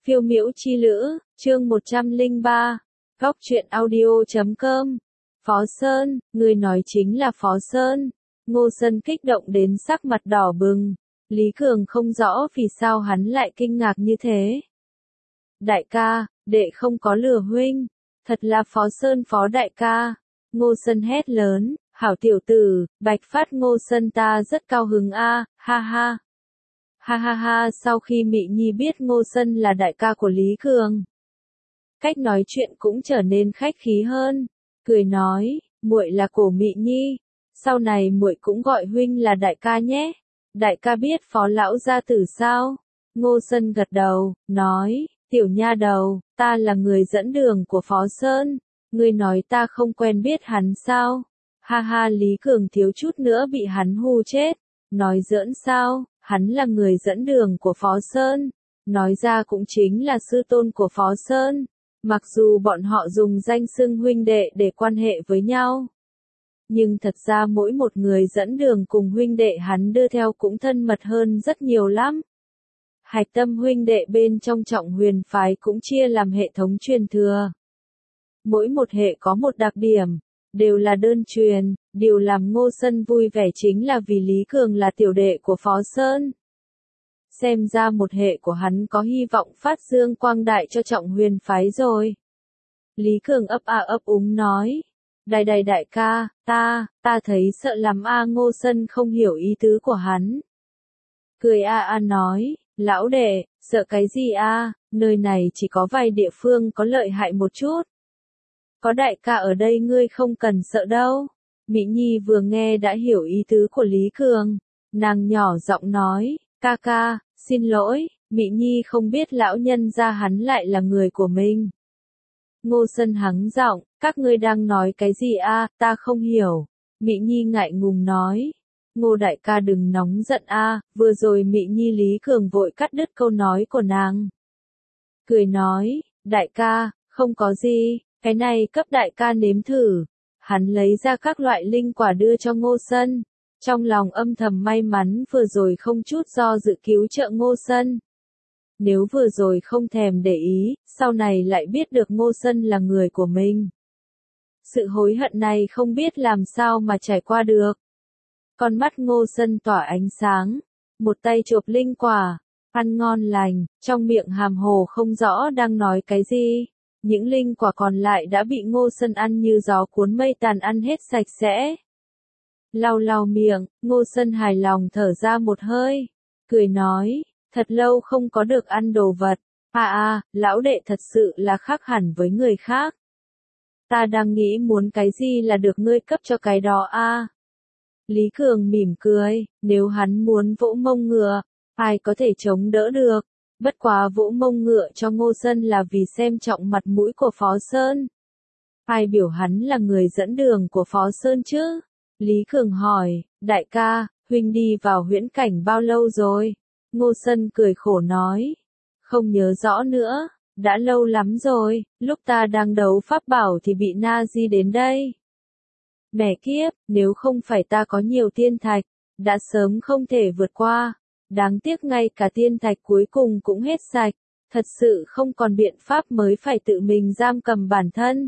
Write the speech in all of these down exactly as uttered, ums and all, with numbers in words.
Phiêu miễu chi lữ, chương một trăm lẻ ba, góc truyện audio chấm com. Phó Sơn, người nói chính là Phó Sơn. Ngô Sân kích động đến sắc mặt đỏ bừng. Lý Cường không rõ vì sao hắn lại kinh ngạc như thế. Đại ca, đệ không có lừa huynh. Thật là Phó Sơn Phó đại ca. Ngô Sân hét lớn, hảo tiểu tử, bạch phát Ngô Sân ta rất cao hứng a, ha ha. Ha ha ha, sau khi Mị Nhi biết Ngô Sân là đại ca của Lý Cường, cách nói chuyện cũng trở nên khách khí hơn, cười nói, muội là của Mị Nhi, sau này muội cũng gọi huynh là đại ca nhé. Đại ca biết Phó lão gia tử sao? Ngô Sân gật đầu, nói, tiểu nha đầu, ta là người dẫn đường của Phó Sơn, ngươi nói ta không quen biết hắn sao? Ha ha, Lý Cường thiếu chút nữa bị hắn hù chết, nói giỡn sao? Hắn là người dẫn đường của Phó Sơn, nói ra cũng chính là sư tôn của Phó Sơn, mặc dù bọn họ dùng danh xưng huynh đệ để quan hệ với nhau. Nhưng thật ra mỗi một người dẫn đường cùng huynh đệ hắn đưa theo cũng thân mật hơn rất nhiều lắm. Hạch tâm huynh đệ bên trong Trọng Huyền phái cũng chia làm hệ thống truyền thừa. Mỗi một hệ có một đặc điểm, đều là đơn truyền, điều làm Ngô Sân vui vẻ chính là vì Lý Cường là tiểu đệ của Phó Sơn. Xem ra một hệ của hắn có hy vọng phát dương quang đại cho Trọng Huyền phái rồi. Lý Cường ấp a ấp úng nói, đại đại đại ca, ta, ta thấy sợ lắm a. Ngô Sân không hiểu ý tứ của hắn. Cười a a nói, lão đệ, sợ cái gì a, nơi này chỉ có vài địa phương có lợi hại một chút. Có đại ca ở đây ngươi không cần sợ đâu. Mị Nhi vừa nghe đã hiểu ý tứ của Lý Cường, nàng nhỏ giọng nói, ca ca, xin lỗi, Mị Nhi không biết lão nhân gia hắn lại là người của mình. Ngô Sân hắng giọng, các ngươi đang nói cái gì a, ta không hiểu. Mị Nhi ngại ngùng nói, Ngô đại ca đừng nóng giận a, vừa rồi Mị Nhi Lý Cường vội cắt đứt câu nói của nàng. Cười nói, đại ca, không có gì. Cái này cấp đại ca nếm thử. Hắn lấy ra các loại linh quả đưa cho Ngô Sân. Trong lòng âm thầm may mắn vừa rồi không chút do dự cứu trợ Ngô Sân. Nếu vừa rồi không thèm để ý, sau này lại biết được Ngô Sân là người của mình. Sự hối hận này không biết làm sao mà trải qua được. Con mắt Ngô Sân tỏa ánh sáng. Một tay chộp linh quả. Ăn ngon lành, trong miệng hàm hồ không rõ đang nói cái gì. Những linh quả còn lại đã bị Ngô Sân ăn như gió cuốn mây tàn ăn hết sạch sẽ. Lau lau miệng, Ngô Sân hài lòng thở ra một hơi, cười nói, thật lâu không có được ăn đồ vật, à à, lão đệ thật sự là khác hẳn với người khác. Ta đang nghĩ muốn cái gì là được ngươi cấp cho cái đó a. Lý Cường mỉm cười, nếu hắn muốn vỗ mông ngựa, ai có thể chống đỡ được. Bất quá vỗ mông ngựa cho Ngô Sân là vì xem trọng mặt mũi của Phó Sơn. Ai biểu hắn là người dẫn đường của Phó Sơn chứ? Lý Cường hỏi, đại ca, huynh đi vào huyễn cảnh bao lâu rồi? Ngô Sân cười khổ nói, không nhớ rõ nữa, đã lâu lắm rồi, lúc ta đang đấu pháp bảo thì bị Na Di đến đây. Mẹ kiếp, nếu không phải ta có nhiều tiên thạch, đã sớm không thể vượt qua. Đáng tiếc ngay cả tiên thạch cuối cùng cũng hết sạch, thật sự không còn biện pháp mới phải tự mình giam cầm bản thân.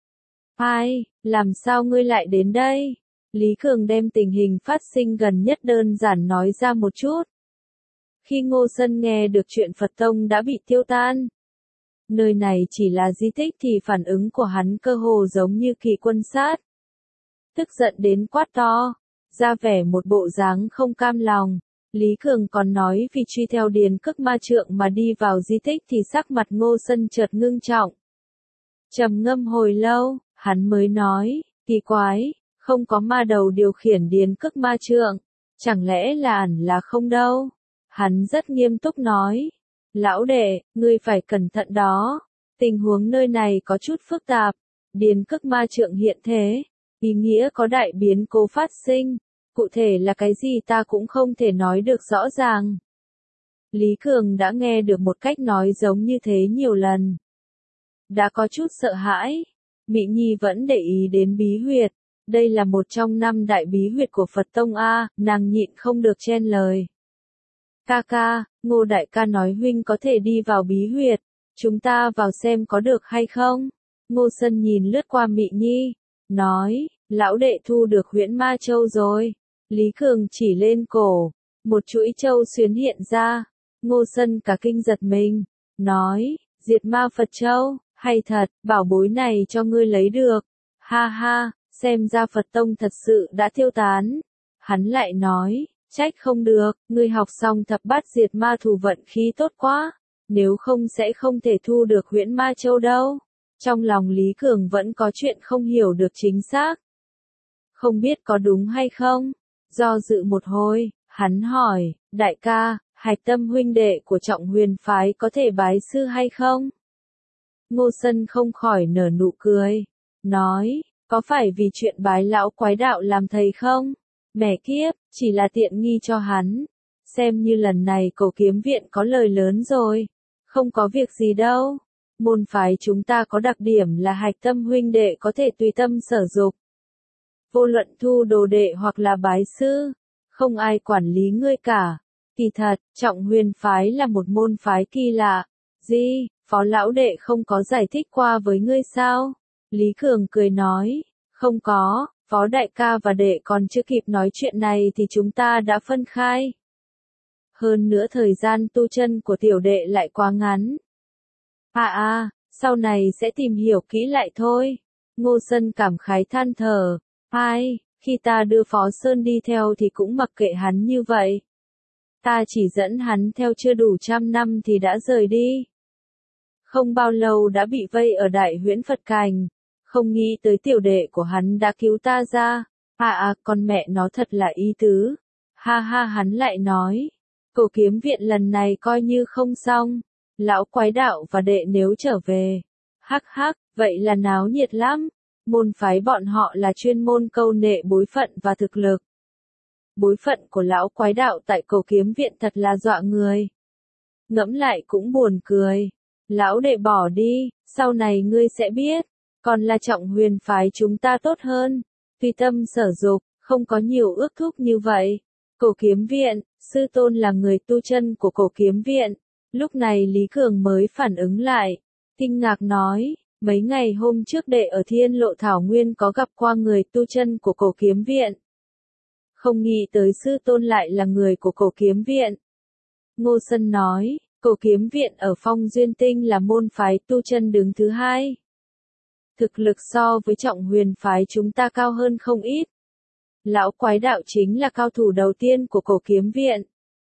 Ai, làm sao ngươi lại đến đây? Lý Cường đem tình hình phát sinh gần nhất đơn giản nói ra một chút. Khi Ngô Sân nghe được chuyện Phật Tông đã bị tiêu tan, nơi này chỉ là di tích thì phản ứng của hắn cơ hồ giống như kỳ quân sát. Tức giận đến quát to, ra vẻ một bộ dáng không cam lòng. Lý Cường còn nói vì truy theo Điền Cức ma trượng mà đi vào di tích thì sắc mặt Ngô Sân chợt ngưng trọng. Trầm ngâm hồi lâu, hắn mới nói, kỳ quái, không có ma đầu điều khiển Điền Cức ma trượng, chẳng lẽ là ẩn là không đâu. Hắn rất nghiêm túc nói, lão đệ, ngươi phải cẩn thận đó, tình huống nơi này có chút phức tạp, Điền Cức ma trượng hiện thế, ý nghĩa có đại biến cố phát sinh. Cụ thể là cái gì ta cũng không thể nói được rõ ràng. Lý Cường đã nghe được một cách nói giống như thế nhiều lần. Đã có chút sợ hãi. Mị Nhi vẫn để ý đến bí huyệt. Đây là một trong năm đại bí huyệt của Phật Tông A, nàng nhịn không được chen lời. Ca ca, Ngô đại ca nói huynh có thể đi vào bí huyệt, chúng ta vào xem có được hay không? Ngô Sân nhìn lướt qua Mị Nhi, nói, lão đệ thu được huyễn ma châu rồi. Lý Cường chỉ lên cổ, một chuỗi châu xuyến hiện ra. Ngô Sân cả kinh giật mình, nói, diệt ma Phật châu, hay thật, bảo bối này cho ngươi lấy được. Ha ha, xem ra Phật tông thật sự đã tiêu tán. Hắn lại nói, trách không được, ngươi học xong thập bát diệt ma thủ vận khí tốt quá, nếu không sẽ không thể thu được huyễn ma châu đâu. Trong lòng Lý Cường vẫn có chuyện không hiểu được chính xác. Không biết có đúng hay không? Do dự một hồi, hắn hỏi, đại ca, Hạch Tâm huynh đệ của Trọng Huyền phái có thể bái sư hay không? Ngô Sân không khỏi nở nụ cười, nói, có phải vì chuyện bái lão quái đạo làm thầy không? Mẹ kiếp, chỉ là tiện nghi cho hắn. Xem như lần này Cổ Kiếm Viện có lời lớn rồi. Không có việc gì đâu. Môn phái chúng ta có đặc điểm là Hạch Tâm huynh đệ có thể tùy tâm sở dục. Vô luận thu đồ đệ hoặc là bái sư, không ai quản lý ngươi cả. Kỳ thật, Trọng Huyền phái là một môn phái kỳ lạ. Gì, Phó lão đệ không có giải thích qua với ngươi sao? Lý Cường cười nói, không có, Phó đại ca và đệ còn chưa kịp nói chuyện này thì chúng ta đã phân khai. Hơn nữa thời gian tu chân của tiểu đệ lại quá ngắn. À à, sau này sẽ tìm hiểu kỹ lại thôi. Ngô Sân cảm khái than thở, ai, khi ta đưa Phó Sơn đi theo thì cũng mặc kệ hắn như vậy. Ta chỉ dẫn hắn theo chưa đủ trăm năm thì đã rời đi. Không bao lâu đã bị vây ở Đại Huyễn Phật Cành, không nghĩ tới tiểu đệ của hắn đã cứu ta ra. À à, con mẹ nó thật là ý tứ. Ha ha, hắn lại nói, Cổ Kiếm Viện lần này coi như không xong. Lão quái đạo và đệ nếu trở về, hắc hắc, vậy là náo nhiệt lắm. Môn phái bọn họ là chuyên môn câu nệ bối phận và thực lực. Bối phận của lão quái đạo tại Cổ Kiếm Viện thật là dọa người. Ngẫm lại cũng buồn cười. Lão đệ bỏ đi, sau này ngươi sẽ biết. Còn là Trọng Huyền phái chúng ta tốt hơn. Tùy tâm sở dục, không có nhiều ước thúc như vậy. Cổ Kiếm Viện, sư tôn là người tu chân của Cổ Kiếm Viện. Lúc này Lý Cường mới phản ứng lại. Kinh ngạc nói, mấy ngày hôm trước đệ ở Thiên Lộ Thảo Nguyên có gặp qua người tu chân của Cổ Kiếm Viện. Không nghĩ tới sư tôn lại là người của Cổ Kiếm Viện. Ngô Sân nói, Cổ Kiếm Viện ở Phong Duyên Tinh là môn phái tu chân đứng thứ hai. Thực lực so với Trọng Huyền phái chúng ta cao hơn không ít. Lão quái đạo chính là cao thủ đầu tiên của Cổ Kiếm Viện.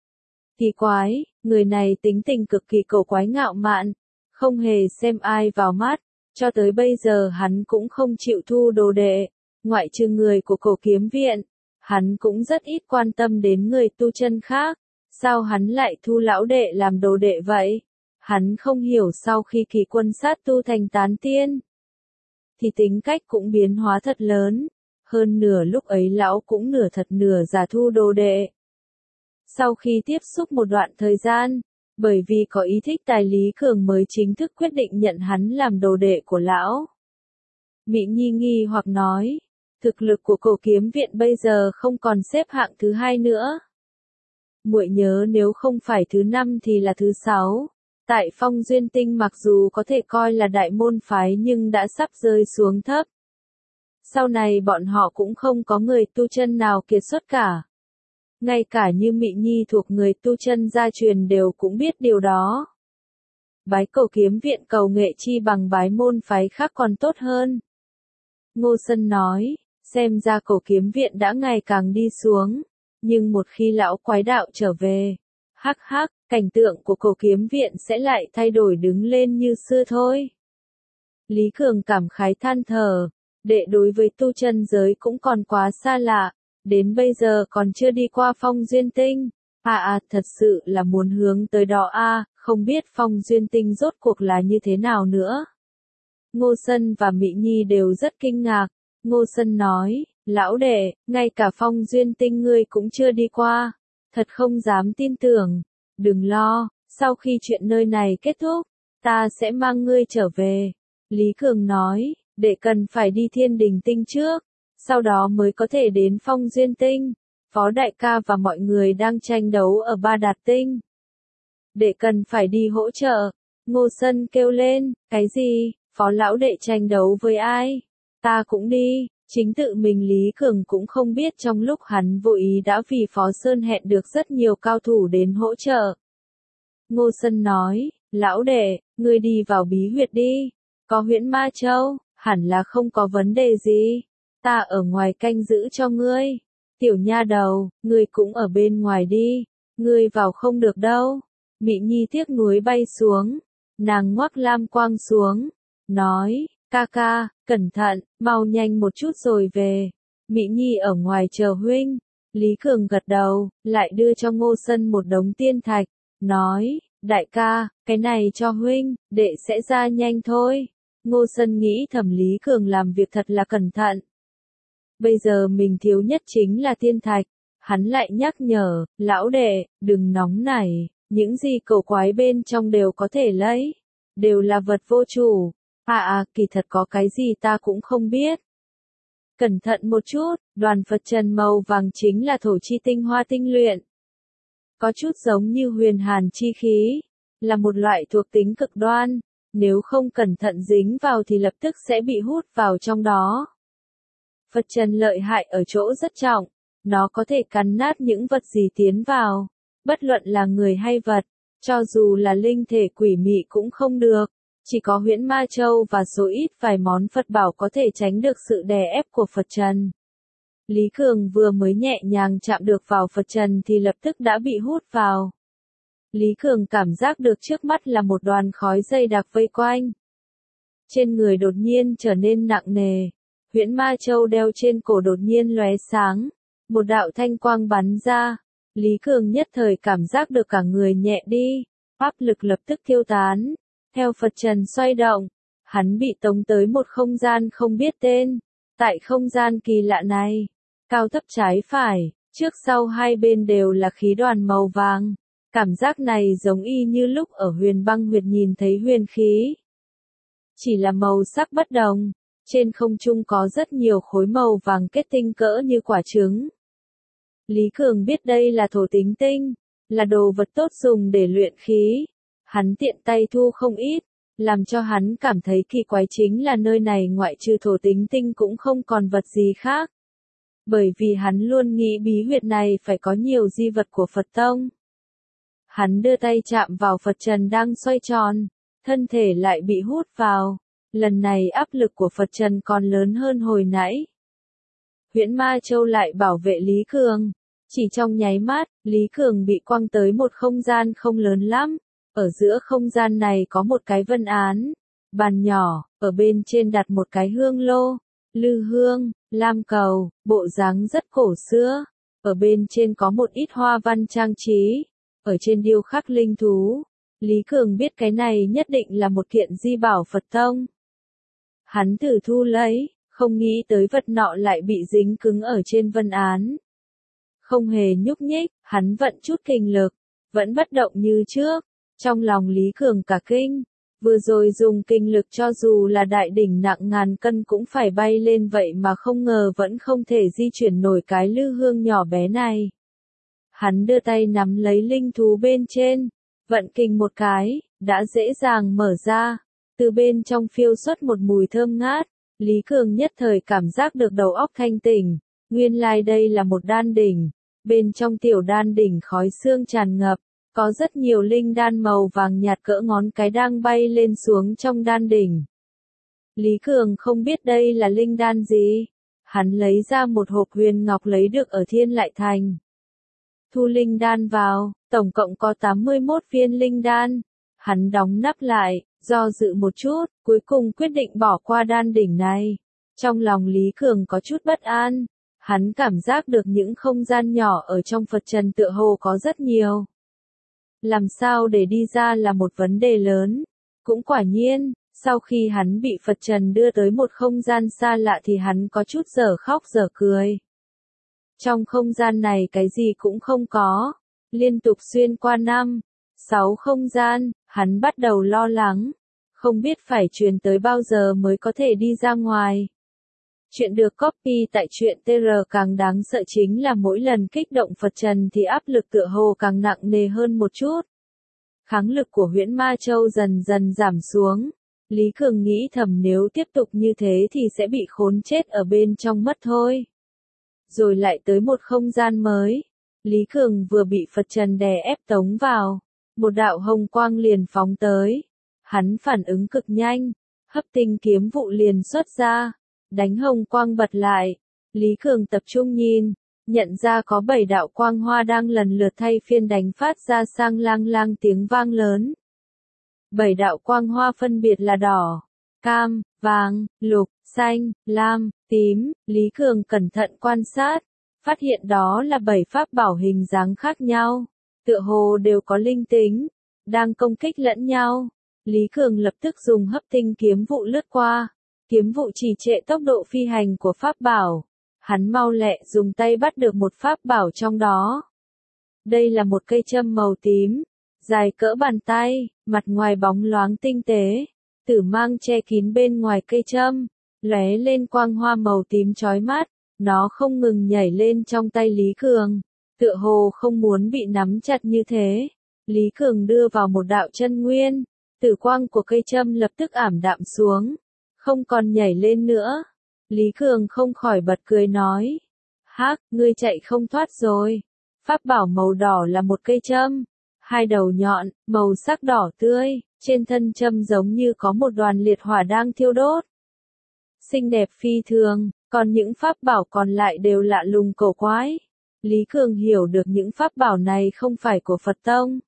Kỳ quái, người này tính tình cực kỳ cổ quái ngạo mạn, không hề xem ai vào mắt, cho tới bây giờ hắn cũng không chịu thu đồ đệ, ngoại trừ người của Cổ Kiếm Viện, hắn cũng rất ít quan tâm đến người tu chân khác, sao hắn lại thu lão đệ làm đồ đệ vậy? Hắn không hiểu sau khi Kỳ Quân Sát tu thành tán tiên, thì tính cách cũng biến hóa thật lớn, hơn nửa lúc ấy lão cũng nửa thật nửa giả thu đồ đệ. Sau khi tiếp xúc một đoạn thời gian, bởi vì có ý thích tài Lý Cường mới chính thức quyết định nhận hắn làm đồ đệ của lão. Mị Nhi nghi hoặc nói, thực lực của Cổ Kiếm Viện bây giờ không còn xếp hạng thứ hai nữa. Muội nhớ nếu không phải thứ năm thì là thứ sáu. Tại Phong Duyên Tinh mặc dù có thể coi là đại môn phái nhưng đã sắp rơi xuống thấp. Sau này bọn họ cũng không có người tu chân nào kiệt xuất cả. Ngay cả như Mị Nhi thuộc người tu chân gia truyền đều cũng biết điều đó. Bái Cổ Kiếm Viện cầu nghệ chi bằng bái môn phái khác còn tốt hơn. Ngô Sân nói, xem ra Cổ Kiếm Viện đã ngày càng đi xuống, nhưng một khi lão quái đạo trở về, hắc hắc, cảnh tượng của Cổ Kiếm Viện sẽ lại thay đổi đứng lên như xưa thôi. Lý Cường cảm khái than thở, đệ đối với tu chân giới cũng còn quá xa lạ. Đến bây giờ còn chưa đi qua Phong Duyên Tinh. À à, thật sự là muốn hướng tới đó a, à, không biết Phong Duyên Tinh rốt cuộc là như thế nào nữa. Ngô Sân và Mị Nhi đều rất kinh ngạc. Ngô Sân nói, lão đệ, ngay cả Phong Duyên Tinh ngươi cũng chưa đi qua. Thật không dám tin tưởng. Đừng lo, sau khi chuyện nơi này kết thúc, ta sẽ mang ngươi trở về. Lý Cường nói, đệ cần phải đi Thiên Đình Tinh trước. Sau đó mới có thể đến Phong Duyên Tinh. Phó đại ca và mọi người đang tranh đấu ở Ba Đạt Tinh. Đệ cần phải đi hỗ trợ. Ngô Sân kêu lên, cái gì, Phó lão đệ tranh đấu với ai? Ta cũng đi. Chính tự mình Lý Cường cũng không biết trong lúc hắn vô ý đã vì Phó Sơn hẹn được rất nhiều cao thủ đến hỗ trợ. Ngô Sân nói, lão đệ, ngươi đi vào bí huyệt đi. Có huyễn ma châu, hẳn là không có vấn đề gì. Ta ở ngoài canh giữ cho ngươi. Tiểu nha đầu, ngươi cũng ở bên ngoài đi. Ngươi vào không được đâu. Mị Nhi tiếc nuối bay xuống. Nàng ngoắc lam quang xuống. Nói, ca ca, cẩn thận, mau nhanh một chút rồi về. Mị Nhi ở ngoài chờ huynh. Lý Cường gật đầu, lại đưa cho Ngô Sân một đống tiên thạch. Nói, đại ca, cái này cho huynh, đệ sẽ ra nhanh thôi. Ngô Sân nghĩ thầm Lý Cường làm việc thật là cẩn thận. Bây giờ mình thiếu nhất chính là tiên thạch. Hắn lại nhắc nhở, lão đệ, đừng nóng nảy, những gì cầu quái bên trong đều có thể lấy. Đều là vật vô chủ. À à, kỳ thật có cái gì ta cũng không biết. Cẩn thận một chút, đoàn Phật trần màu vàng chính là thổ chi tinh hoa tinh luyện. Có chút giống như huyền hàn chi khí, là một loại thuộc tính cực đoan, nếu không cẩn thận dính vào thì lập tức sẽ bị hút vào trong đó. Phật trần lợi hại ở chỗ rất trọng, nó có thể cắn nát những vật gì tiến vào, bất luận là người hay vật, cho dù là linh thể quỷ mị cũng không được. Chỉ có huyễn ma châu và số ít vài món Phật bảo có thể tránh được sự đè ép của Phật trần. Lý Cường vừa mới nhẹ nhàng chạm được vào Phật trần thì lập tức đã bị hút vào. Lý Cường cảm giác được trước mắt là một đoàn khói dày đặc vây quanh. Trên người đột nhiên trở nên nặng nề. Huyễn ma châu đeo trên cổ đột nhiên lóe sáng. Một đạo thanh quang bắn ra. Lý Cường nhất thời cảm giác được cả người nhẹ đi. Áp lực lập tức tiêu tán. Theo Phật trần xoay động, hắn bị tống tới một không gian không biết tên. Tại không gian kỳ lạ này, cao thấp trái phải, trước sau hai bên đều là khí đoàn màu vàng. Cảm giác này giống y như lúc ở huyền băng huyệt nhìn thấy huyền khí. Chỉ là màu sắc bất đồng, trên không trung có rất nhiều khối màu vàng kết tinh cỡ như quả trứng. Lý Cường biết đây là thổ tính tinh, là đồ vật tốt dùng để luyện khí. Hắn tiện tay thu không ít, làm cho hắn cảm thấy kỳ quái chính là nơi này ngoại trừ thổ tính tinh cũng không còn vật gì khác. Bởi vì hắn luôn nghĩ bí huyệt này phải có nhiều di vật của Phật tông. Hắn đưa tay chạm vào Phật trần đang xoay tròn, thân thể lại bị hút vào. Lần này áp lực của Phật trần còn lớn hơn hồi nãy. Huyễn ma châu lại bảo vệ Lý Cường. Chỉ trong nháy mắt, Lý Cường bị quăng tới một không gian không lớn lắm. Ở giữa không gian này có một cái vân án, bàn nhỏ, ở bên trên đặt một cái hương lô, lư hương, lam cầu, bộ dáng rất cổ xưa. Ở bên trên có một ít hoa văn trang trí, ở trên điêu khắc linh thú. Lý Cường biết cái này nhất định là một kiện di bảo Phật tông. Hắn thử thu lấy, không nghĩ tới vật nọ lại bị dính cứng ở trên vân án. Không hề nhúc nhích, hắn vận chút kinh lực, vẫn bất động như trước. Trong lòng Lý Cường cả kinh, vừa rồi dùng kinh lực cho dù là đại đỉnh nặng ngàn cân cũng phải bay lên vậy mà không ngờ vẫn không thể di chuyển nổi cái lư hương nhỏ bé này. Hắn đưa tay nắm lấy linh thú bên trên, vận kinh một cái, đã dễ dàng mở ra, từ bên trong phiêu xuất một mùi thơm ngát, Lý Cường nhất thời cảm giác được đầu óc thanh tỉnh, nguyên lai đây là một đan đỉnh, bên trong tiểu đan đỉnh khói xương tràn ngập. Có rất nhiều linh đan màu vàng nhạt cỡ ngón cái đang bay lên xuống trong đan đỉnh. Lý Cường không biết đây là linh đan gì. Hắn lấy ra một hộp huyền ngọc lấy được ở Thiên Lại Thành. Thu linh đan vào, tổng cộng có tám mươi mốt viên linh đan. Hắn đóng nắp lại, do dự một chút, cuối cùng quyết định bỏ qua đan đỉnh này. Trong lòng Lý Cường có chút bất an. Hắn cảm giác được những không gian nhỏ ở trong Phật trần tựa hồ có rất nhiều. Làm sao để đi ra là một vấn đề lớn. Cũng quả nhiên, sau khi hắn bị Phật trần đưa tới một không gian xa lạ thì hắn có chút dở khóc dở cười. Trong không gian này cái gì cũng không có. Liên tục xuyên qua năm, sáu không gian, hắn bắt đầu lo lắng. Không biết phải truyền tới bao giờ mới có thể đi ra ngoài. Chuyện được copy tại truyện tê rờ càng đáng sợ chính là mỗi lần kích động Phật Trần thì áp lực tựa hồ càng nặng nề hơn một chút. Kháng lực của Huyễn Ma Châu dần dần giảm xuống. Lý Cường nghĩ thầm nếu tiếp tục như thế thì sẽ bị khốn chết ở bên trong mất thôi. Rồi lại tới một không gian mới. Lý Cường vừa bị Phật Trần đè ép tống vào. Một đạo hồng quang liền phóng tới. Hắn phản ứng cực nhanh. Hấp tinh kiếm vụ liền xuất ra. Đánh hồng quang bật lại. Lý Cường tập trung nhìn. Nhận ra có bảy đạo quang hoa đang lần lượt thay phiên đánh phát ra sang lang lang tiếng vang lớn. Bảy đạo quang hoa phân biệt là đỏ, cam, vàng, lục, xanh, lam, tím. Lý Cường cẩn thận quan sát, phát hiện đó là bảy pháp bảo hình dáng khác nhau, tựa hồ đều có linh tính, đang công kích lẫn nhau. Lý Cường lập tức dùng hấp tinh kiếm vụ lướt qua, kiếm vụ trì trệ tốc độ phi hành của pháp bảo. Hắn mau lẹ dùng tay bắt được một pháp bảo trong đó. Đây là một cây châm màu tím, dài cỡ bàn tay, mặt ngoài bóng loáng tinh tế, tử mang che kín bên ngoài cây châm, lóe lên quang hoa màu tím chói mắt, nó không ngừng nhảy lên trong tay Lý Cường, tựa hồ không muốn bị nắm chặt như thế. Lý Cường đưa vào một đạo chân nguyên, tử quang của cây châm lập tức ảm đạm xuống, không còn nhảy lên nữa. Lý Cường không khỏi bật cười nói, hắc, ngươi chạy không thoát rồi. Pháp bảo màu đỏ là một cây châm, hai đầu nhọn, màu sắc đỏ tươi, trên thân châm giống như có một đoàn liệt hỏa đang thiêu đốt. Xinh đẹp phi thường, còn những pháp bảo còn lại đều lạ lùng cổ quái. Lý Cường hiểu được những pháp bảo này không phải của Phật Tông,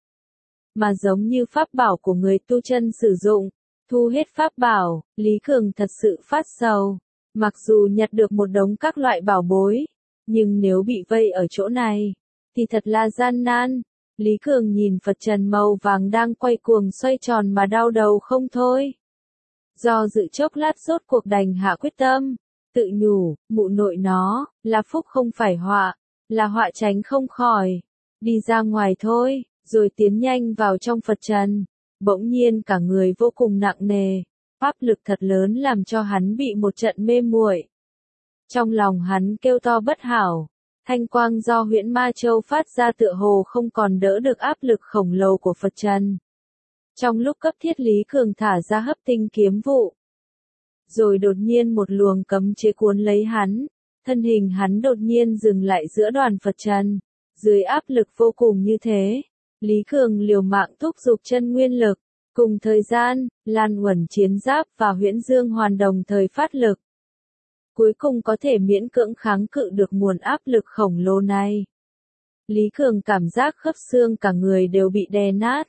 mà giống như pháp bảo của người tu chân sử dụng. Thu hết pháp bảo, Lý Cường thật sự phát sầu. Mặc dù nhặt được một đống các loại bảo bối, nhưng nếu bị vây ở chỗ này, thì thật là gian nan. Lý Cường nhìn Phật Trần màu vàng đang quay cuồng xoay tròn mà đau đầu không thôi. Do dự chốc lát rốt cuộc đành hạ quyết tâm, tự nhủ, mụ nội nó, là phúc không phải họa, là họa tránh không khỏi. Đi ra ngoài thôi, rồi tiến nhanh vào trong Phật Trần. Bỗng nhiên cả người vô cùng nặng nề. Áp lực thật lớn làm cho hắn bị một trận mê muội. Trong lòng hắn kêu to bất hảo, thanh quang do Huyễn Ma Châu phát ra tựa hồ không còn đỡ được áp lực khổng lồ của Phật Trần. Trong lúc cấp thiết Lý Cường thả ra hấp tinh kiếm vụ. Rồi đột nhiên một luồng cấm chế cuốn lấy hắn, thân hình hắn đột nhiên dừng lại giữa đoàn Phật Trần. Dưới áp lực vô cùng như thế, Lý Cường liều mạng thúc giục chân nguyên lực. Cùng thời gian, Lan Uẩn chiến giáp và Huyễn Dương Hoàn đồng thời phát lực. Cuối cùng có thể miễn cưỡng kháng cự được nguồn áp lực khổng lồ này. Lý Cường cảm giác khớp xương cả người đều bị đè nát.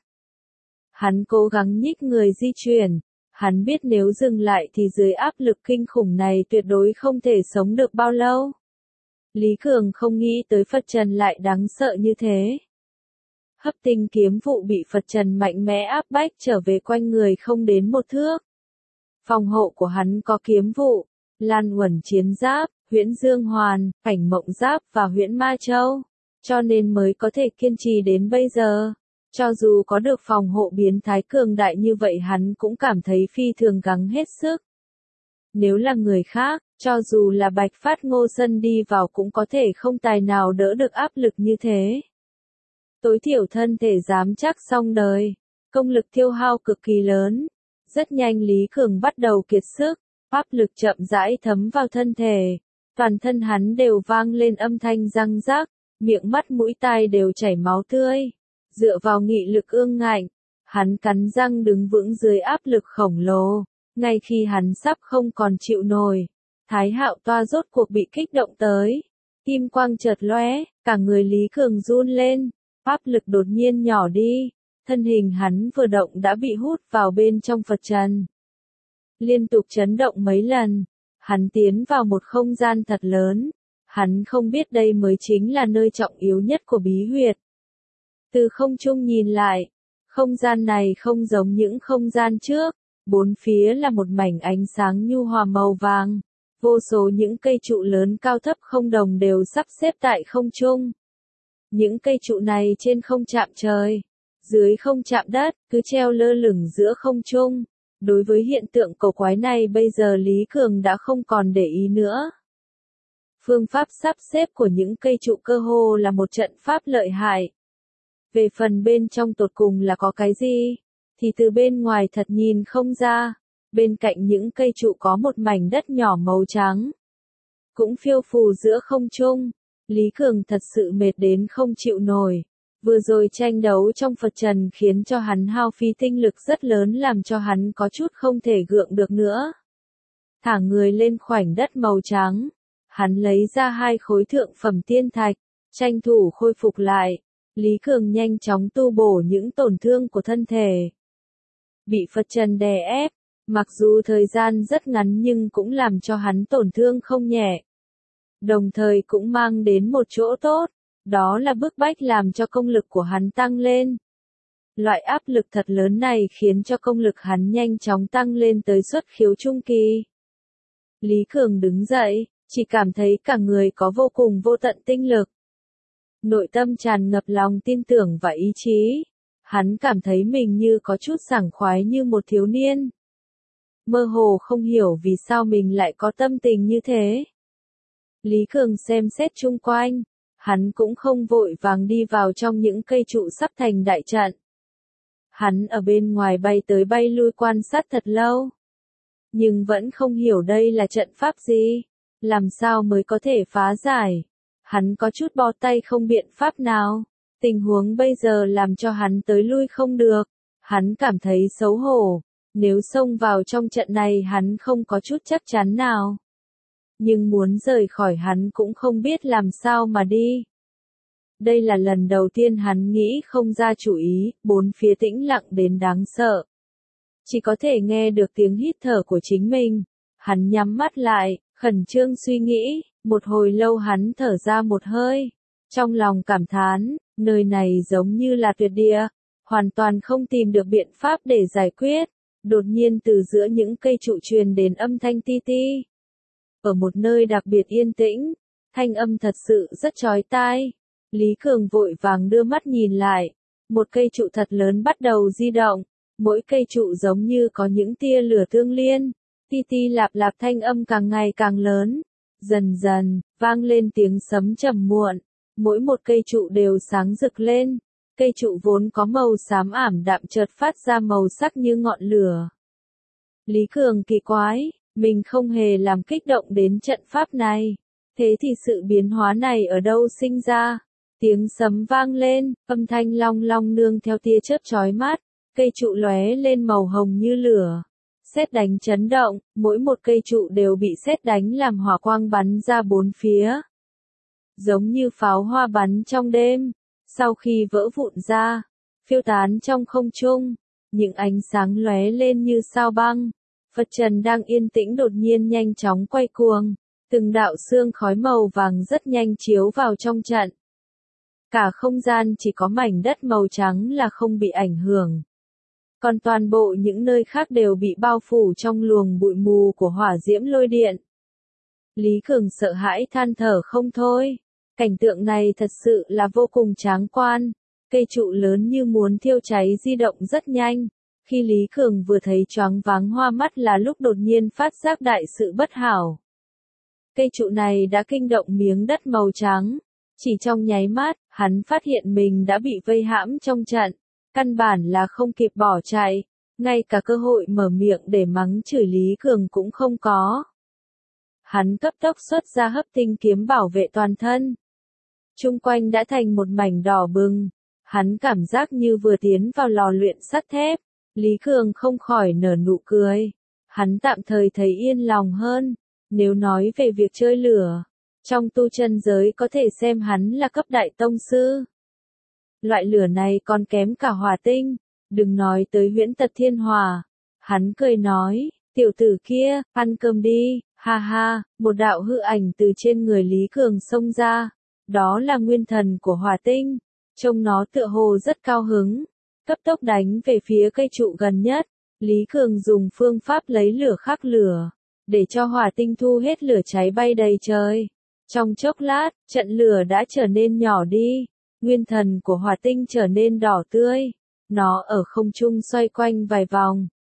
Hắn cố gắng nhích người di chuyển. Hắn biết nếu dừng lại thì dưới áp lực kinh khủng này tuyệt đối không thể sống được bao lâu. Lý Cường không nghĩ tới Phật Trần lại đáng sợ như thế. Hấp tinh kiếm vụ bị Phật Trần mạnh mẽ áp bách trở về quanh người không đến một thước. Phòng hộ của hắn có kiếm vụ, Lan Uẩn chiến giáp, Huyễn Dương Hoàn, Cảnh Mộng giáp và Huyễn Ma Châu, cho nên mới có thể kiên trì đến bây giờ. Cho dù có được phòng hộ biến thái cường đại như vậy hắn cũng cảm thấy phi thường gắng hết sức. Nếu là người khác, cho dù là Bạch Phát Ngô Sân đi vào cũng có thể không tài nào đỡ được áp lực như thế. Tối thiểu thân thể dám chắc xong đời, công lực tiêu hao cực kỳ lớn. Rất nhanh Lý Cường bắt đầu kiệt sức, áp lực chậm rãi thấm vào thân thể. Toàn thân hắn đều vang lên âm thanh răng rắc, miệng mắt mũi tai đều chảy máu tươi. Dựa vào nghị lực ương ngạnh, hắn cắn răng đứng vững dưới áp lực khổng lồ. Ngay khi hắn sắp không còn chịu nổi, Thái Hạo Toa rốt cuộc bị kích động tới. Kim quang chợt lóe, cả người Lý Cường run lên. Áp lực đột nhiên nhỏ đi, thân hình hắn vừa động đã bị hút vào bên trong Phật Trần. Liên tục chấn động mấy lần, hắn tiến vào một không gian thật lớn, hắn không biết đây mới chính là nơi trọng yếu nhất của bí huyệt. Từ không trung nhìn lại, không gian này không giống những không gian trước, bốn phía là một mảnh ánh sáng nhu hòa màu vàng, vô số những cây trụ lớn cao thấp không đồng đều sắp xếp tại không trung. Những cây trụ này trên không chạm trời, dưới không chạm đất, cứ treo lơ lửng giữa không trung. Đối với hiện tượng cổ quái này bây giờ Lý Cường đã không còn để ý nữa. Phương pháp sắp xếp của những cây trụ cơ hồ là một trận pháp lợi hại. Về phần bên trong tột cùng là có cái gì, thì từ bên ngoài thật nhìn không ra. Bên cạnh những cây trụ có một mảnh đất nhỏ màu trắng, cũng phiêu phù giữa không trung. Lý Cường thật sự mệt đến không chịu nổi. Vừa rồi tranh đấu trong Phật Trần khiến cho hắn hao phí tinh lực rất lớn, làm cho hắn có chút không thể gượng được nữa. Thả người lên khoảnh đất màu trắng, hắn lấy ra hai khối thượng phẩm tiên thạch, tranh thủ khôi phục lại. Lý Cường nhanh chóng tu bổ những tổn thương của thân thể. Bị Phật Trần đè ép, mặc dù thời gian rất ngắn nhưng cũng làm cho hắn tổn thương không nhẹ. Đồng thời cũng mang đến một chỗ tốt, đó là bức bách làm cho công lực của hắn tăng lên. Loại áp lực thật lớn này khiến cho công lực hắn nhanh chóng tăng lên tới xuất khiếu trung kỳ. Lý Cường đứng dậy, chỉ cảm thấy cả người có vô cùng vô tận tinh lực. Nội tâm tràn ngập lòng tin tưởng và ý chí. Hắn cảm thấy mình như có chút sảng khoái như một thiếu niên. Mơ hồ không hiểu vì sao mình lại có tâm tình như thế. Lý Cường xem xét chung quanh, hắn cũng không vội vàng đi vào trong những cây trụ sắp thành đại trận. Hắn ở bên ngoài bay tới bay lui quan sát thật lâu. Nhưng vẫn không hiểu đây là trận pháp gì, làm sao mới có thể phá giải. Hắn có chút bó tay không biện pháp nào. Tình huống bây giờ làm cho hắn tới lui không được. Hắn cảm thấy xấu hổ. Nếu xông vào trong trận này hắn không có chút chắc chắn nào. Nhưng muốn rời khỏi hắn cũng không biết làm sao mà đi. Đây là lần đầu tiên hắn nghĩ không ra chủ ý, bốn phía tĩnh lặng đến đáng sợ. Chỉ có thể nghe được tiếng hít thở của chính mình. Hắn nhắm mắt lại, khẩn trương suy nghĩ, một hồi lâu hắn thở ra một hơi. Trong lòng cảm thán, nơi này giống như là tuyệt địa, hoàn toàn không tìm được biện pháp để giải quyết. Đột nhiên từ giữa những cây trụ truyền đến âm thanh ti ti. Ở một nơi đặc biệt yên tĩnh, thanh âm thật sự rất chói tai. Lý Cường vội vàng đưa mắt nhìn lại, một cây trụ thật lớn bắt đầu di động, mỗi cây trụ giống như có những tia lửa tương liên, ti ti lạp lạp thanh âm càng ngày càng lớn, dần dần, vang lên tiếng sấm trầm muộn, mỗi một cây trụ đều sáng rực lên, cây trụ vốn có màu xám ảm đạm chợt phát ra màu sắc như ngọn lửa. Lý Cường kỳ quái, mình không hề làm kích động đến trận pháp này, thế thì sự biến hóa này ở đâu sinh ra? Tiếng sấm vang lên, âm thanh long long nương theo tia chớp chói mắt, cây trụ lóe lên màu hồng như lửa. Sét đánh chấn động, mỗi một cây trụ đều bị sét đánh làm hỏa quang bắn ra bốn phía. Giống như pháo hoa bắn trong đêm, sau khi vỡ vụn ra, phiêu tán trong không trung, những ánh sáng lóe lên như sao băng. Phật Trần đang yên tĩnh đột nhiên nhanh chóng quay cuồng, từng đạo xương khói màu vàng rất nhanh chiếu vào trong trận. Cả không gian chỉ có mảnh đất màu trắng là không bị ảnh hưởng. Còn toàn bộ những nơi khác đều bị bao phủ trong luồng bụi mù của hỏa diễm lôi điện. Lý Cường sợ hãi than thở không thôi. Cảnh tượng này thật sự là vô cùng tráng quan. Cây trụ lớn như muốn thiêu cháy di động rất nhanh. Khi Lý Cường vừa thấy choáng váng hoa mắt là lúc đột nhiên phát giác đại sự bất hảo. Cây trụ này đã kinh động miếng đất màu trắng. Chỉ trong nháy mắt, hắn phát hiện mình đã bị vây hãm trong trận. Căn bản là không kịp bỏ chạy. Ngay cả cơ hội mở miệng để mắng chửi Lý Cường cũng không có. Hắn cấp tốc xuất ra hấp tinh kiếm bảo vệ toàn thân. Trung quanh đã thành một mảnh đỏ bừng. Hắn cảm giác như vừa tiến vào lò luyện sắt thép. Lý Cường không khỏi nở nụ cười. Hắn tạm thời thấy yên lòng hơn. Nếu nói về việc chơi lửa, trong tu chân giới có thể xem hắn là cấp đại tông sư. Loại lửa này còn kém cả hỏa tinh. Đừng nói tới huyễn tật thiên hỏa. Hắn cười nói, tiểu tử kia, ăn cơm đi, ha ha, một đạo hư ảnh từ trên người Lý Cường xông ra. Đó là nguyên thần của hỏa tinh. Trông nó tựa hồ rất cao hứng. Cấp tốc đánh về phía cây trụ gần nhất. Lý Cường dùng phương pháp lấy lửa khắc lửa, để cho hỏa tinh thu hết lửa cháy bay đầy trời. Trong chốc lát, trận lửa đã trở nên nhỏ đi. Nguyên thần của hỏa tinh trở nên đỏ tươi. Nó ở không trung xoay quanh vài vòng.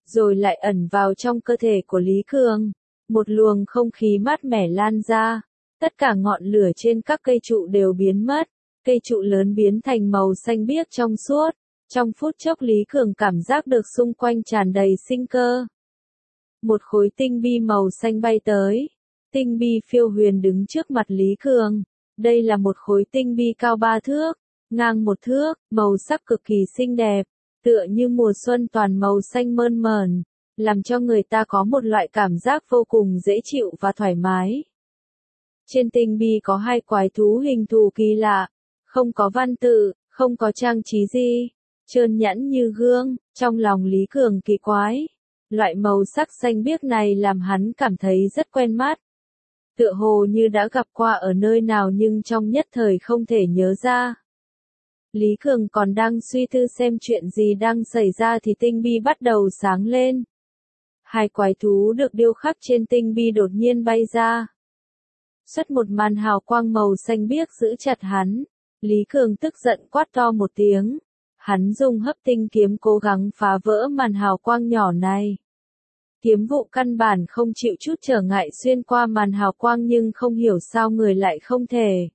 rồi lại ẩn vào trong cơ thể của Lý Cường. Một luồng không khí mát mẻ lan ra, tất cả ngọn lửa trên các cây trụ đều biến mất, cây trụ lớn biến thành màu xanh biếc trong suốt. Trong phút chốc Lý Cường cảm giác được xung quanh tràn đầy sinh cơ. Một khối tinh bi màu xanh bay tới. Tinh bi phiêu huyền đứng trước mặt Lý Cường. Đây là một khối tinh bi cao ba thước, ngang một thước, màu sắc cực kỳ xinh đẹp, tựa như mùa xuân toàn màu xanh mơn mởn, làm cho người ta có một loại cảm giác vô cùng dễ chịu và thoải mái. Trên tinh bi có hai quái thú hình thù kỳ lạ, không có văn tự, không có trang trí gì, trơn nhẵn như gương. Trong lòng Lý Cường kỳ quái, loại màu sắc xanh biếc này làm hắn cảm thấy rất quen mắt. Tựa hồ như đã gặp qua ở nơi nào nhưng trong nhất thời không thể nhớ ra. Lý Cường còn đang suy tư xem chuyện gì đang xảy ra thì tinh bi bắt đầu sáng lên. Hai quái thú được điêu khắc trên tinh bi đột nhiên bay ra. Xuất một màn hào quang màu xanh biếc giữ chặt hắn. Lý Cường tức giận quát to một tiếng. Hắn dùng hấp tinh kiếm cố gắng phá vỡ màn hào quang nhỏ này. Kiếm vụ căn bản không chịu chút trở ngại xuyên qua màn hào quang nhưng không hiểu sao người lại không thể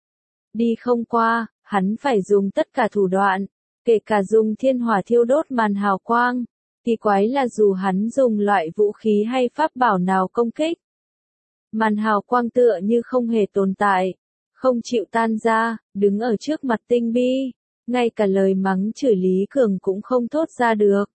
đi không qua, hắn phải dùng tất cả thủ đoạn, kể cả dùng thiên hỏa thiêu đốt màn hào quang. Kỳ quái là dù hắn dùng loại vũ khí hay pháp bảo nào công kích, màn hào quang tựa như không hề tồn tại, không chịu tan ra, đứng ở trước mặt tinh bi, ngay cả lời mắng chửi Lý Cường cũng không thốt ra được.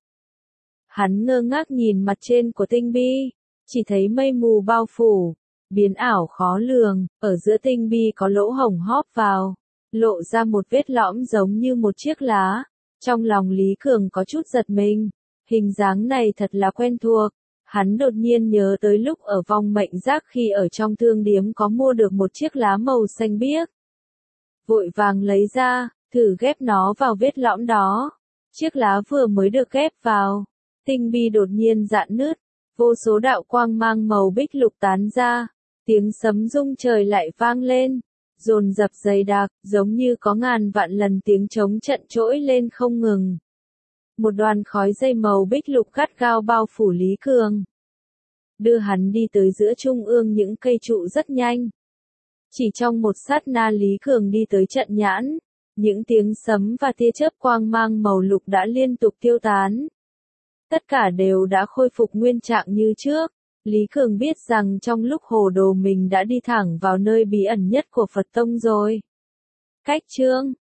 Hắn ngơ ngác nhìn mặt trên của tinh bi, chỉ thấy mây mù bao phủ, biến ảo khó lường, ở giữa tinh bi có lỗ hổng hóp vào, lộ ra một vết lõm giống như một chiếc lá. Trong lòng Lý Cường có chút giật mình, hình dáng này thật là quen thuộc. Hắn đột nhiên nhớ tới lúc ở vong mệnh giác khi ở trong thương điếm có mua được một chiếc lá màu xanh biếc. Vội vàng lấy ra, thử ghép nó vào vết lõm đó. Chiếc lá vừa mới được ghép vào, tinh bi đột nhiên rạn nứt, vô số đạo quang mang màu bích lục tán ra, tiếng sấm rung trời lại vang lên, dồn dập dày đặc, giống như có ngàn vạn lần tiếng trống trận trỗi lên không ngừng. Một đoàn khói dây màu bích lục gắt gao bao phủ Lý Cường, đưa hắn đi tới giữa trung ương những cây trụ rất nhanh. Chỉ trong một sát na Lý Cường đi tới trận nhãn, những tiếng sấm và tia chớp quang mang màu lục đã liên tục tiêu tán. Tất cả đều đã khôi phục nguyên trạng như trước. Lý Cường biết rằng trong lúc hồ đồ mình đã đi thẳng vào nơi bí ẩn nhất của Phật Tông rồi. Cách chương